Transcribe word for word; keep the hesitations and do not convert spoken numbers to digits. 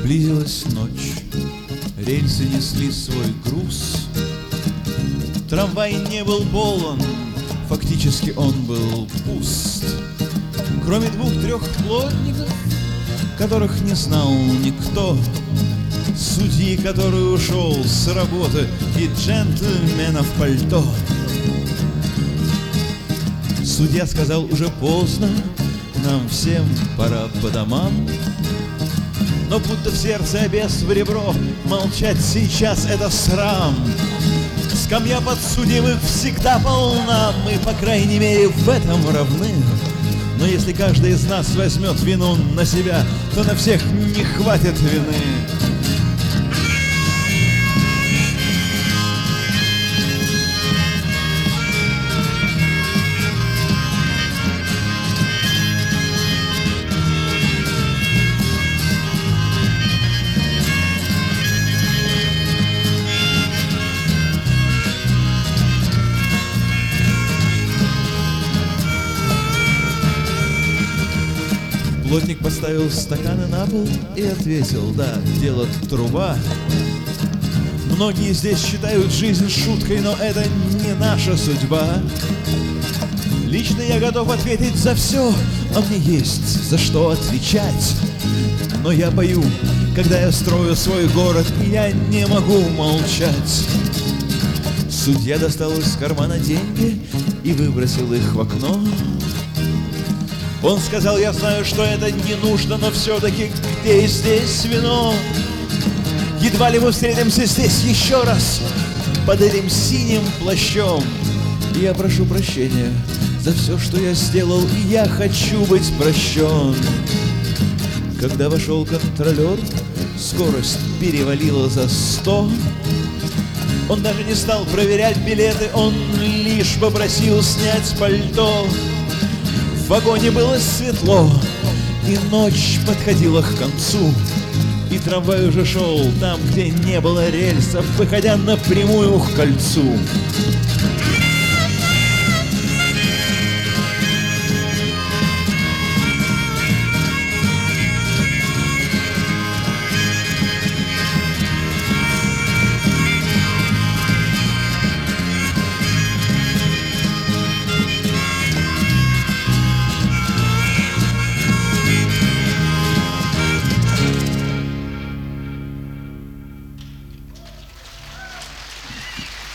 Близилась ночь, рельсы несли свой груз. Трамвай не был полон, фактически он был пуст. Кроме двух-трех плотников, которых не знал никто, судьи, который ушел с работы, и джентльмена в пальто. Судья сказал: уже поздно, нам всем пора по домам. Но будто в сердце обез в ребро, молчать сейчас — это срам. Скамья подсудимых всегда полна, мы, по крайней мере, в этом равны. Но если каждый из нас возьмет вину на себя, то на всех не хватит вины. Плотник поставил стаканы на пол и ответил: да, дело труба. Многие здесь считают жизнь шуткой, но это не наша судьба. Лично я готов ответить за все, а мне есть за что отвечать. Но я пою, когда я строю свой город, и я не могу молчать. Судья достал из кармана деньги и выбросил их в окно. Он сказал: я знаю, что это не нужно, но все-таки где здесь вино? Едва ли мы встретимся здесь еще раз под этим синим плащом. И я прошу прощения за все, что я сделал, и я хочу быть прощен. Когда вошел контролер, скорость перевалила за сто. Он даже не стал проверять билеты, он лишь попросил снять пальто. В вагоне было светло, и ночь подходила к концу. И трамвай уже шел там, где не было рельсов, выходя напрямую к кольцу.